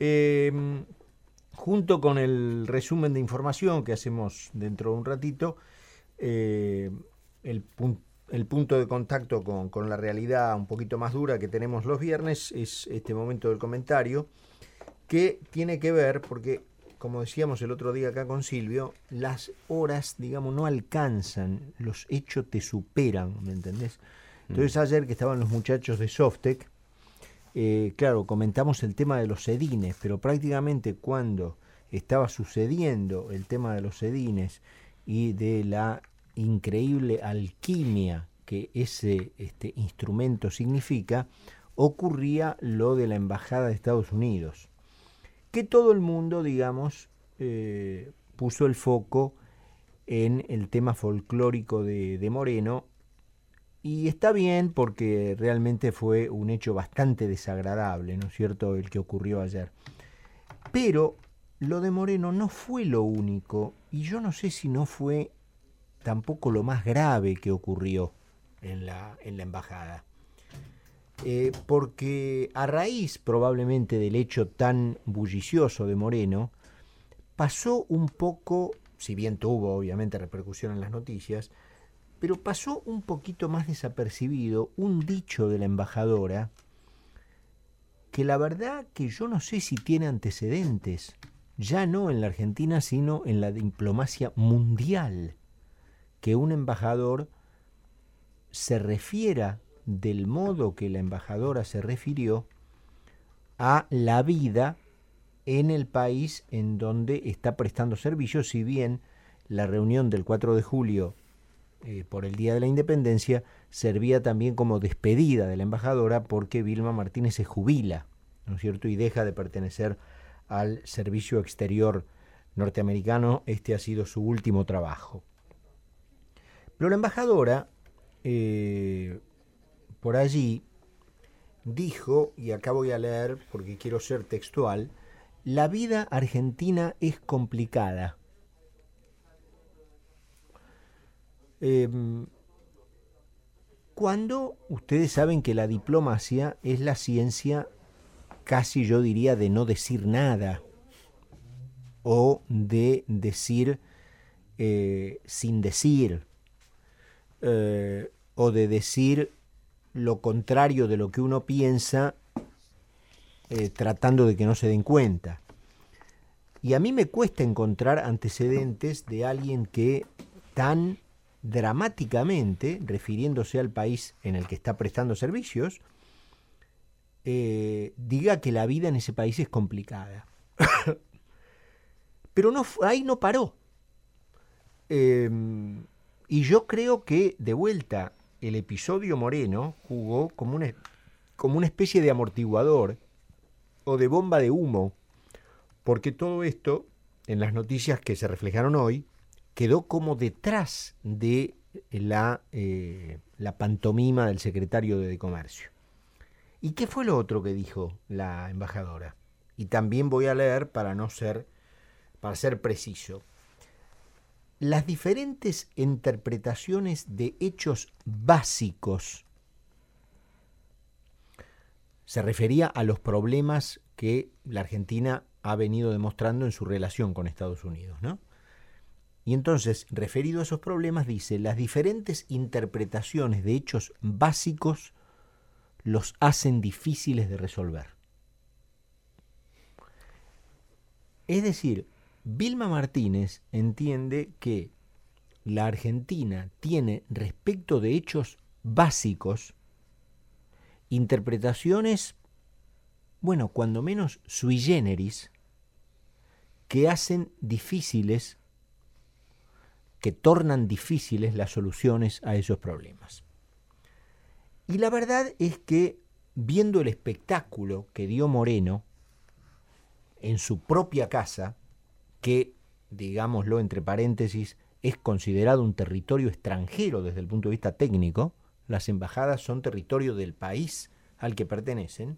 Junto con el resumen de información que hacemos dentro de un ratito, el punto de contacto con la realidad un poquito más dura que tenemos los viernes es este momento del comentario, que tiene que ver, porque como decíamos el otro día acá con Silvio, las horas, digamos, no alcanzan, los hechos te superan, ¿me entendés? Entonces ayer que estaban los muchachos de Softec, claro, comentamos el tema de los sedines, pero prácticamente cuando estaba sucediendo el tema de los sedines y de la increíble alquimia que ese instrumento significa, ocurría lo de la Embajada de Estados Unidos, que todo el mundo, digamos, puso el foco en el tema folclórico de Moreno. Y está bien porque realmente fue un hecho bastante desagradable, ¿no es cierto?, el que ocurrió ayer. Pero lo de Moreno no fue lo único, y yo no sé si no fue tampoco lo más grave que ocurrió en la embajada. Porque a raíz probablemente del hecho tan bullicioso de Moreno, pasó un poco, si bien tuvo obviamente repercusión en las noticias, pero pasó un poquito más desapercibido un dicho de la embajadora que la verdad que yo no sé si tiene antecedentes, ya no en la Argentina, sino en la diplomacia mundial, que un embajador se refiera del modo que la embajadora se refirió a la vida en el país en donde está prestando servicio, si bien la reunión del 4 de julio por el Día de la Independencia servía también como despedida de la embajadora porque Vilma Martínez se jubila, ¿no es cierto?, y deja de pertenecer al servicio exterior norteamericano. Este ha sido su último trabajo. Pero la embajadora por allí dijo, y acá voy a leer porque quiero ser textual: la vida argentina es complicada. Cuando ustedes saben que la diplomacia es la ciencia, casi yo diría, de no decir nada, o de decir sin decir, o de decir lo contrario de lo que uno piensa, tratando de que no se den cuenta. Y a mí me cuesta encontrar antecedentes de alguien que tan dramáticamente, refiriéndose al país en el que está prestando servicios, diga que la vida en ese país es complicada. Pero no, ahí no paró. Y yo creo que, de vuelta, el episodio Moreno jugó como una especie de amortiguador o de bomba de humo, porque todo esto, en las noticias que se reflejaron hoy, quedó como detrás de la pantomima del secretario de Comercio. ¿Y qué fue lo otro que dijo la embajadora? Y también voy a leer para ser preciso. Las diferentes interpretaciones de hechos básicos, se refería a los problemas que la Argentina ha venido demostrando en su relación con Estados Unidos, ¿no? Y entonces, referido a esos problemas, dice: las diferentes interpretaciones de hechos básicos los hacen difíciles de resolver. Es decir, Vilma Martínez entiende que la Argentina tiene, respecto de hechos básicos, interpretaciones, bueno, cuando menos sui generis, que hacen difíciles, que tornan difíciles las soluciones a esos problemas. Y la verdad es que, viendo el espectáculo que dio Moreno en su propia casa, que, digámoslo entre paréntesis, es considerado un territorio extranjero desde el punto de vista técnico, las embajadas son territorio del país al que pertenecen,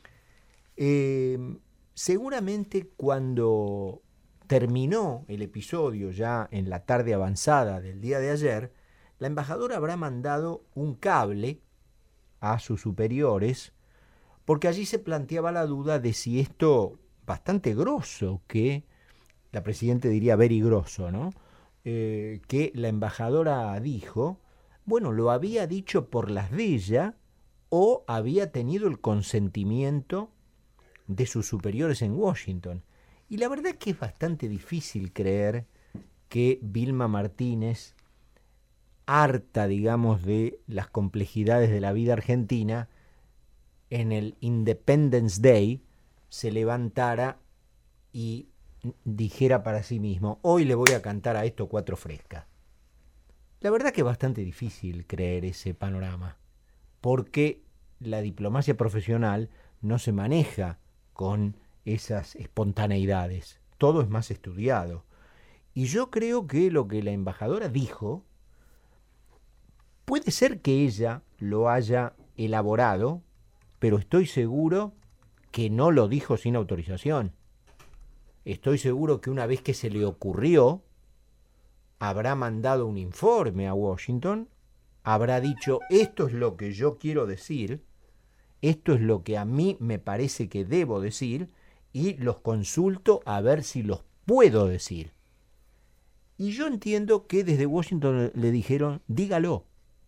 seguramente cuando terminó el episodio ya en la tarde avanzada del día de ayer, la embajadora habrá mandado un cable a sus superiores, porque allí se planteaba la duda de si esto bastante grosso que, la presidenta diría very grosso, ¿no? Que la embajadora dijo, bueno, lo había dicho por las de ella o había tenido el consentimiento de sus superiores en Washington. Y la verdad es que es bastante difícil creer que Vilma Martínez, harta, digamos, de las complejidades de la vida argentina, en el Independence Day se levantara y dijera para sí mismo, hoy le voy a cantar a esto 4 frescas. La verdad que es bastante difícil creer ese panorama, porque la diplomacia profesional no se maneja con esas espontaneidades, todo es más estudiado. Y yo creo que lo que la embajadora dijo, puede ser que ella lo haya elaborado, pero estoy seguro que no lo dijo sin autorización. Estoy seguro que una vez que se le ocurrió, habrá mandado un informe a Washington, habrá dicho, esto es lo que yo quiero decir, esto es lo que a mí me parece que debo decir, y los consulto a ver si los puedo decir. Y yo entiendo que desde Washington le dijeron, dígalo.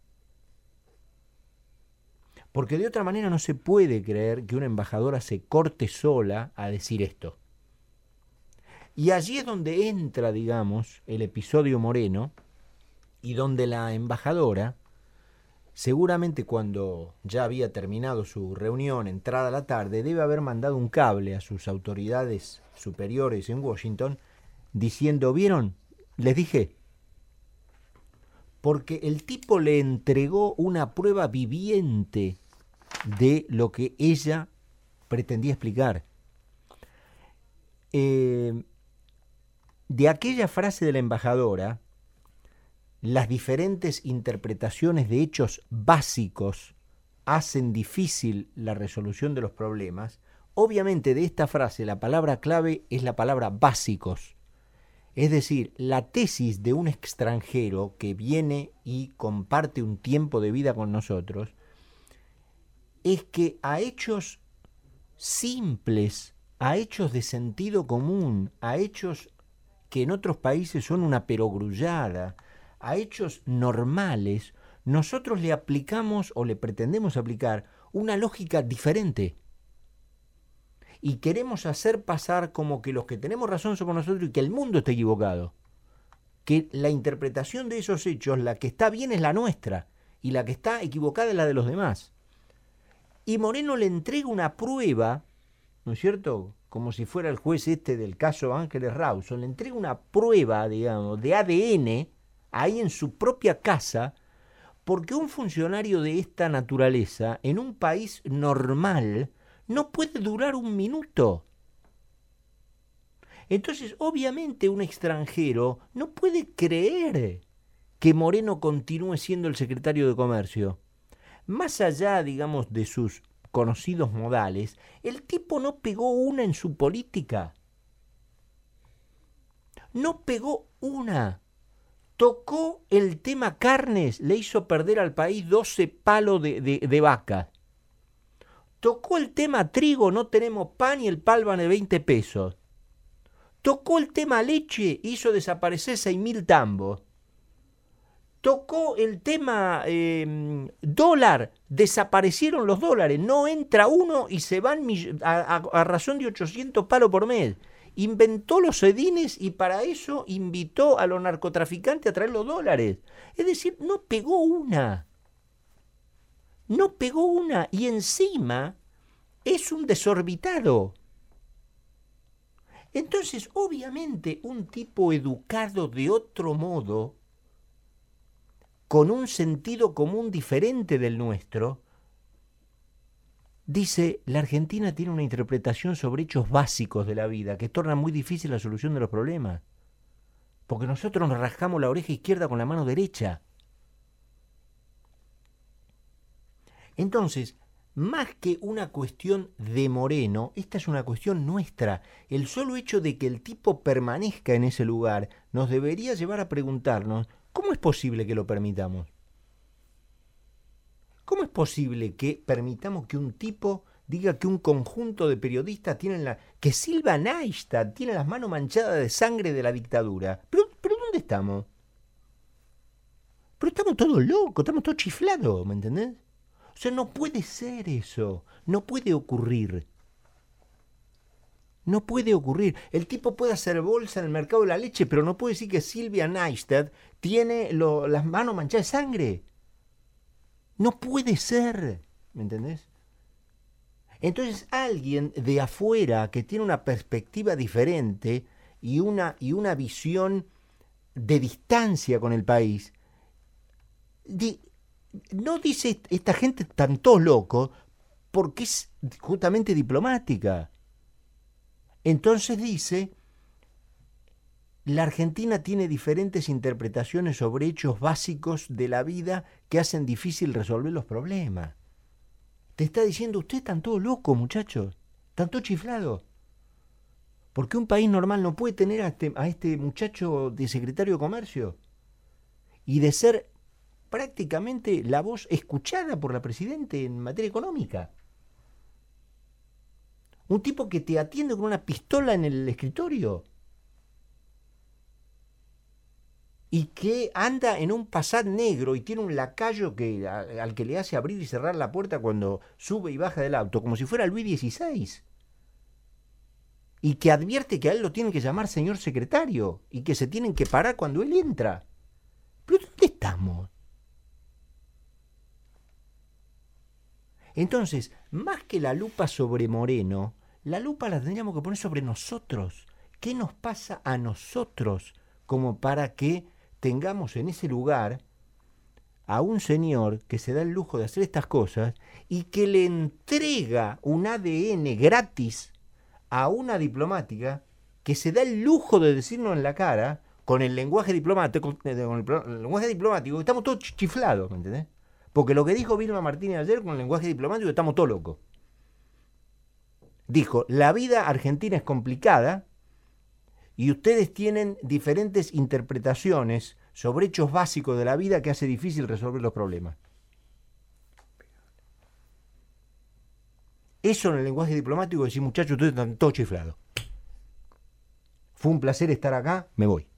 Porque de otra manera no se puede creer que una embajadora se corte sola a decir esto. Y allí es donde entra, digamos, el episodio Moreno, y donde la embajadora, seguramente cuando ya había terminado su reunión, entrada la tarde, debe haber mandado un cable a sus autoridades superiores en Washington, diciendo, ¿vieron? Les dije, porque el tipo le entregó una prueba viviente de lo que ella pretendía explicar. De aquella frase de la embajadora, las diferentes interpretaciones de hechos básicos hacen difícil la resolución de los problemas. Obviamente de esta frase la palabra clave es la palabra básicos. Es decir, la tesis de un extranjero que viene y comparte un tiempo de vida con nosotros es que a hechos simples, a hechos de sentido común, a hechos que en otros países son una perogrullada, a hechos normales, nosotros le aplicamos o le pretendemos aplicar una lógica diferente. Y queremos hacer pasar como que los que tenemos razón somos nosotros y que el mundo está equivocado. Que la interpretación de esos hechos, la que está bien es la nuestra y la que está equivocada es la de los demás. Y Moreno le entrega una prueba, ¿no es cierto?, como si fuera el juez este del caso Ángeles Rawson, le entrega una prueba, digamos, de ADN ahí en su propia casa, porque un funcionario de esta naturaleza en un país normal no puede durar un minuto. Entonces, obviamente, un extranjero no puede creer que Moreno continúe siendo el secretario de Comercio. Más allá, digamos, de sus conocidos modales, el tipo no pegó una en su política. No pegó una. Tocó el tema carnes, le hizo perder al país 12 palos de vaca. Tocó el tema trigo, no tenemos pan y el pan vale 20 pesos. Tocó el tema leche, hizo desaparecer 6.000 tambos. Tocó el tema dólar, desaparecieron los dólares, no entra uno y se van a razón de 800 palos por mes. Inventó los sedines y para eso invitó a los narcotraficantes a traer los dólares. Es decir, no pegó una. No pegó una y encima es un desorbitado. Entonces, obviamente, un tipo educado de otro modo, con un sentido común diferente del nuestro, dice, la Argentina tiene una interpretación sobre hechos básicos de la vida que torna muy difícil la solución de los problemas. Porque nosotros nos rascamos la oreja izquierda con la mano derecha. Entonces, más que una cuestión de Moreno, esta es una cuestión nuestra. El solo hecho de que el tipo permanezca en ese lugar nos debería llevar a preguntarnos, ¿cómo es posible que lo permitamos? ¿Cómo es posible que permitamos que un tipo diga que un conjunto de periodistas que Silva Neistat tiene las manos manchadas de sangre de la dictadura. ¿Pero dónde estamos? Pero estamos todos locos, estamos todos chiflados, ¿me entendés? O sea, no puede ser eso, no puede ocurrir. No puede ocurrir. El tipo puede hacer bolsa en el mercado de la leche, pero no puede decir que Silvia Neistat tiene las manos manchadas de sangre. No puede ser, ¿me entendés? Entonces alguien de afuera que tiene una perspectiva diferente y una visión de distancia con el país, no dice esta gente tan todos locos porque es justamente diplomática. Entonces dice, la Argentina tiene diferentes interpretaciones sobre hechos básicos de la vida que hacen difícil resolver los problemas. Te está diciendo, ustedes están todos locos, muchachos, están todos chiflados. Porque un país normal no puede tener a este muchacho de secretario de Comercio y de ser prácticamente la voz escuchada por la Presidenta en materia económica. Un tipo que te atiende con una pistola en el escritorio y que anda en un Passat negro y tiene un lacayo al que le hace abrir y cerrar la puerta cuando sube y baja del auto, como si fuera Luis XVI. Y que advierte que a él lo tienen que llamar señor secretario y que se tienen que parar cuando él entra. ¿Pero dónde estamos? Entonces, más que la lupa sobre Moreno, la lupa la tendríamos que poner sobre nosotros. ¿Qué nos pasa a nosotros como para que tengamos en ese lugar a un señor que se da el lujo de hacer estas cosas y que le entrega un ADN gratis a una diplomática que se da el lujo de decirnos en la cara con el lenguaje diplomático, que estamos todos chiflados, ¿me entendés? Porque lo que dijo Vilma Martínez ayer con el lenguaje diplomático, estamos todos locos. Dijo, la vida argentina es complicada y ustedes tienen diferentes interpretaciones sobre hechos básicos de la vida que hace difícil resolver los problemas. Eso en el lenguaje diplomático, decir, muchachos, ustedes están todos chiflados. Fue un placer estar acá, me voy.